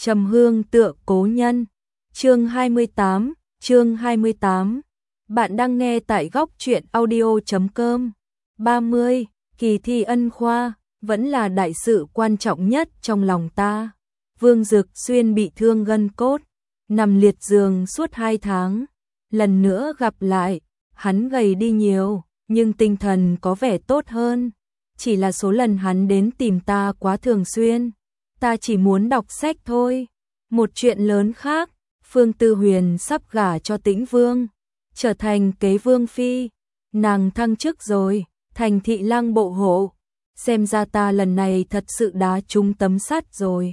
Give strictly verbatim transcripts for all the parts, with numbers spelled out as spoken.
Trầm hương tựa cố nhân. Chương hai mươi tám, chương hai mươi tám. Bạn đang nghe tại góc truyện audio chấm com. ba mươi. Kỳ thi ân khoa vẫn là đại sự quan trọng nhất trong lòng ta. Vương Dực Xuyên bị thương gân cốt, nằm liệt giường suốt hai tháng. Lần nữa gặp lại, hắn gầy đi nhiều, nhưng tinh thần có vẻ tốt hơn. Chỉ là số lần hắn đến tìm ta quá thường xuyên. Ta chỉ muốn đọc sách thôi. Một chuyện lớn khác, Phương Tư Huyền sắp gả cho Tĩnh Vương, trở thành kế vương phi. Nàng thăng chức rồi, thành thị lang bộ hộ. Xem ra ta lần này thật sự đá trúng tấm sắt rồi.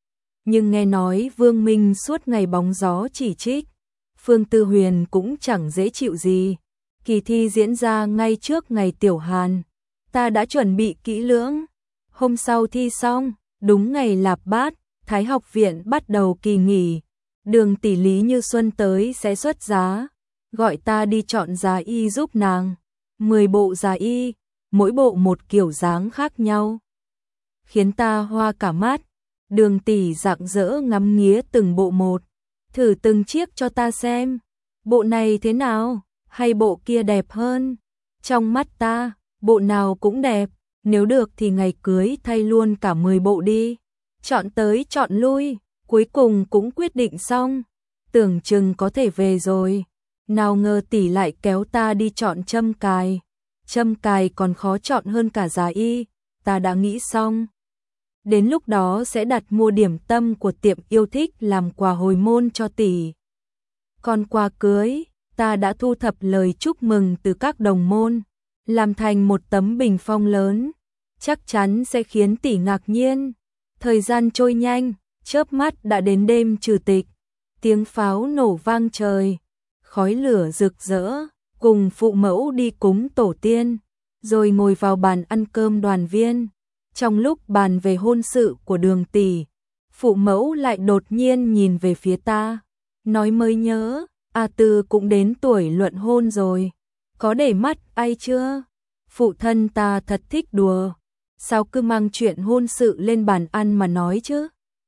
Nhưng nghe nói Vương Minh suốt ngày bóng gió chỉ trích, Phương Tư Huyền cũng chẳng dễ chịu gì. Kỳ thi diễn ra ngay trước ngày tiểu hàn. Ta đã chuẩn bị kỹ lưỡng. Hôm sau thi xong, đúng ngày lạp bát, Thái học viện bắt đầu kỳ nghỉ. Đường tỷ Lý Như Xuân tới sẽ xuất giá, gọi ta đi chọn giá y giúp nàng. Mười bộ giá y, mỗi bộ một kiểu dáng khác nhau, khiến ta hoa cả mắt. Đường tỷ rạng rỡ ngắm nghía từng bộ một, thử từng chiếc cho ta xem. Bộ này thế nào, hay bộ kia đẹp hơn? Trong mắt ta, bộ nào cũng đẹp, nếu được thì ngày cưới thay luôn cả mười bộ đi. Chọn tới chọn lui, cuối cùng cũng quyết định xong. Tưởng chừng có thể về rồi, nào ngờ tỷ lại kéo ta đi chọn châm cài. Châm cài còn khó chọn hơn cả giá y. Ta đã nghĩ xong, đến lúc đó sẽ đặt mua điểm tâm của tiệm yêu thích làm quà hồi môn cho tỷ. Còn quà cưới, ta đã thu thập lời chúc mừng từ các đồng môn, làm thành một tấm bình phong lớn, chắc chắn sẽ khiến tỷ ngạc nhiên. Thời gian trôi nhanh, chớp mắt đã đến đêm trừ tịch. Tiếng pháo nổ vang trời, khói lửa rực rỡ, cùng phụ mẫu đi cúng tổ tiên, rồi ngồi vào bàn ăn cơm đoàn viên. Trong lúc bàn về hôn sự của Đường tỷ, phụ mẫu lại đột nhiên nhìn về phía ta, nói mới nhớ, A Tư cũng đến tuổi luận hôn rồi, có để mắt ai chưa? Phụ thân ta thật thích đùa, sao cứ mang chuyện hôn sự lên bàn ăn mà nói chứ?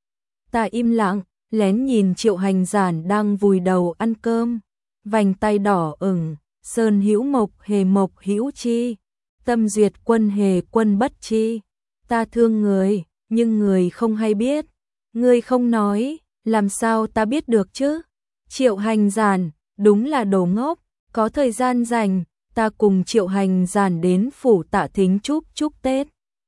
Ta im lặng, lén nhìn Triệu Hành Giản đang vùi đầu ăn cơm, vành tay đỏ ửng, sơn hữu mộc hề mộc hữu chi, tâm duyệt quân hề quân bất chi. Ta thương người, nhưng người không hay biết. Người không nói, làm sao ta biết được chứ? Triệu Hành Giản, đúng là đồ ngốc. Có thời gian rảnh, ta cùng Triệu Hành Giản đến phủ Tạ Thính chúc chúc Tết.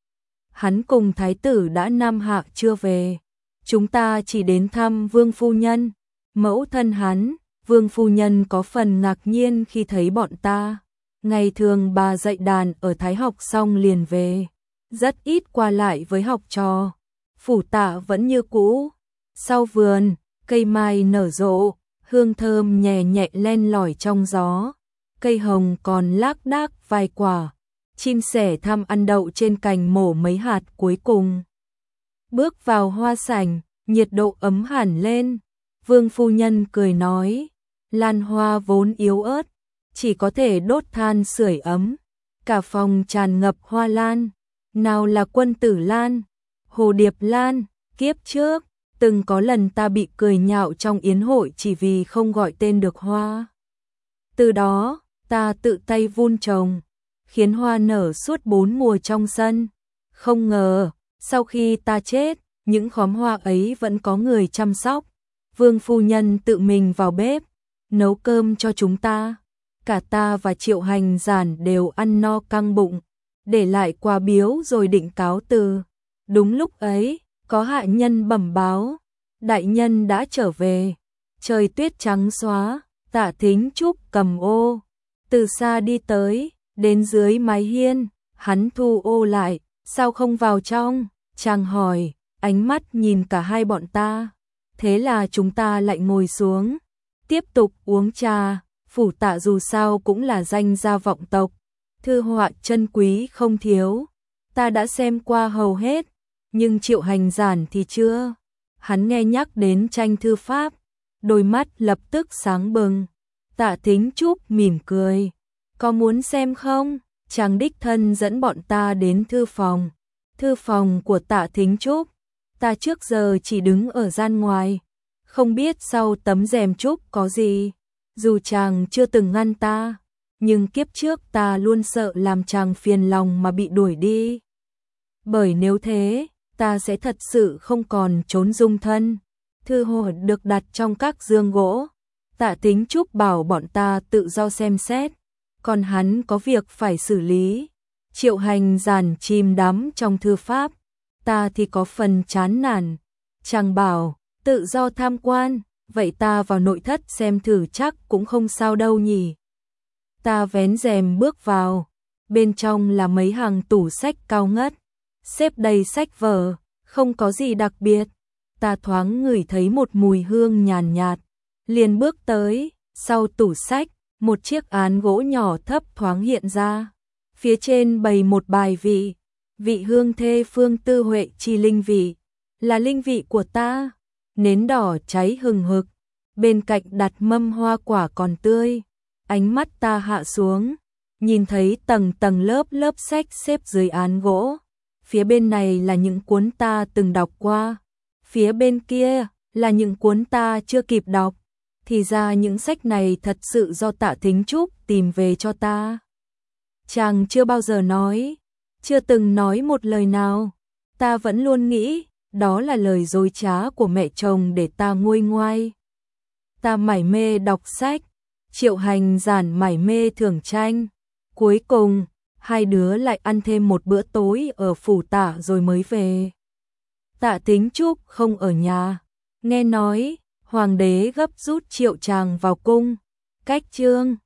Hắn cùng thái tử đã năm hạ chưa về. Chúng ta chỉ đến thăm Vương phu nhân. Mẫu thân hắn, Vương phu nhân có phần ngạc nhiên khi thấy bọn ta. Ngày thường bà dạy đàn ở Thái học xong liền về, rất ít qua lại với học trò. Phủ Tạ vẫn như cũ. Sau vườn, cây mai nở rộ, hương thơm nhẹ nhẹ len lỏi trong gió. Cây hồng còn lác đác vài quả. Chim sẻ thăm ăn đậu trên cành mổ mấy hạt cuối cùng. Bước vào hoa sảnh, nhiệt độ ấm hẳn lên. Vương phu nhân cười nói, lan hoa vốn yếu ớt, chỉ có thể đốt than sưởi ấm. Cả phòng tràn ngập hoa lan. Nào là quân tử lan, hồ điệp lan. Kiếp trước, từng có lần ta bị cười nhạo trong yến hội chỉ vì không gọi tên được hoa. Từ đó, ta tự tay vun trồng, khiến hoa nở suốt bốn mùa trong sân. Không ngờ, sau khi ta chết, những khóm hoa ấy vẫn có người chăm sóc. Vương phu nhân tự mình vào bếp, nấu cơm cho chúng ta. Cả ta và Triệu Hành Giản đều ăn no căng bụng, để lại quà biếu rồi định cáo từ. Đúng lúc ấy, có hạ nhân bẩm báo, đại nhân đã trở về. Trời tuyết trắng xóa, Tạ Thính Trúc cầm ô, từ xa đi tới, đến dưới mái hiên, hắn thu ô lại, sao không vào trong? Chàng hỏi, ánh mắt nhìn cả hai bọn ta. Thế là chúng ta lại ngồi xuống, tiếp tục uống trà. Phủ Tạ dù sao cũng là danh gia vọng tộc, thư họa chân quý không thiếu. Ta đã xem qua hầu hết, nhưng Triệu Hành Giản thì chưa. Hắn nghe nhắc đến tranh thư pháp, đôi mắt lập tức sáng bừng. Tạ Thính Trúc mỉm cười, có muốn xem không? Chàng đích thân dẫn bọn ta đến thư phòng. Thư phòng của Tạ Thính Trúc Ta trước giờ chỉ đứng ở gian ngoài, không biết sau tấm rèm trúc có gì. Dù chàng chưa từng ngăn ta, nhưng kiếp trước ta luôn sợ làm chàng phiền lòng mà bị đuổi đi. Bởi nếu thế, ta sẽ thật sự không còn trốn dung thân. Thư hồ được đặt trong các giường gỗ. Tạ Tính Trúc bảo bọn ta tự do xem xét, còn hắn có việc phải xử lý. Triệu Hành Giản chìm đắm trong thư pháp, ta thì có phần chán nản. Chàng bảo, tự do tham quan, vậy ta vào nội thất xem thử chắc cũng không sao đâu nhỉ. Ta vén rèm bước vào, bên trong là mấy hàng tủ sách cao ngất, xếp đầy sách vở, không có gì đặc biệt. Ta thoáng ngửi thấy một mùi hương nhàn nhạt, liền bước tới, sau tủ sách, một chiếc án gỗ nhỏ thấp thoáng hiện ra. Phía trên bày một bài vị, vị hương thê Phương Tư Huệ chi linh vị, là linh vị của ta. Nến đỏ cháy hừng hực, bên cạnh đặt mâm hoa quả còn tươi. Ánh mắt ta hạ xuống, nhìn thấy tầng tầng lớp lớp sách xếp dưới án gỗ. Phía bên này là những cuốn ta từng đọc qua, phía bên kia là những cuốn ta chưa kịp đọc. Thì ra những sách này thật sự do Tạ Thính Trúc tìm về cho ta. Chàng chưa bao giờ nói, chưa từng nói một lời nào. Ta vẫn luôn nghĩ đó là lời dối trá của mẹ chồng để ta nguôi ngoai. Ta mải mê đọc sách, Triệu Hành Giản mải mê thưởng tranh. Cuối cùng, hai đứa lại ăn thêm một bữa tối ở phủ Tạ rồi mới về. Tạ Thính Trúc không ở nhà, nghe nói hoàng đế gấp rút triệu chàng vào cung. Cách chương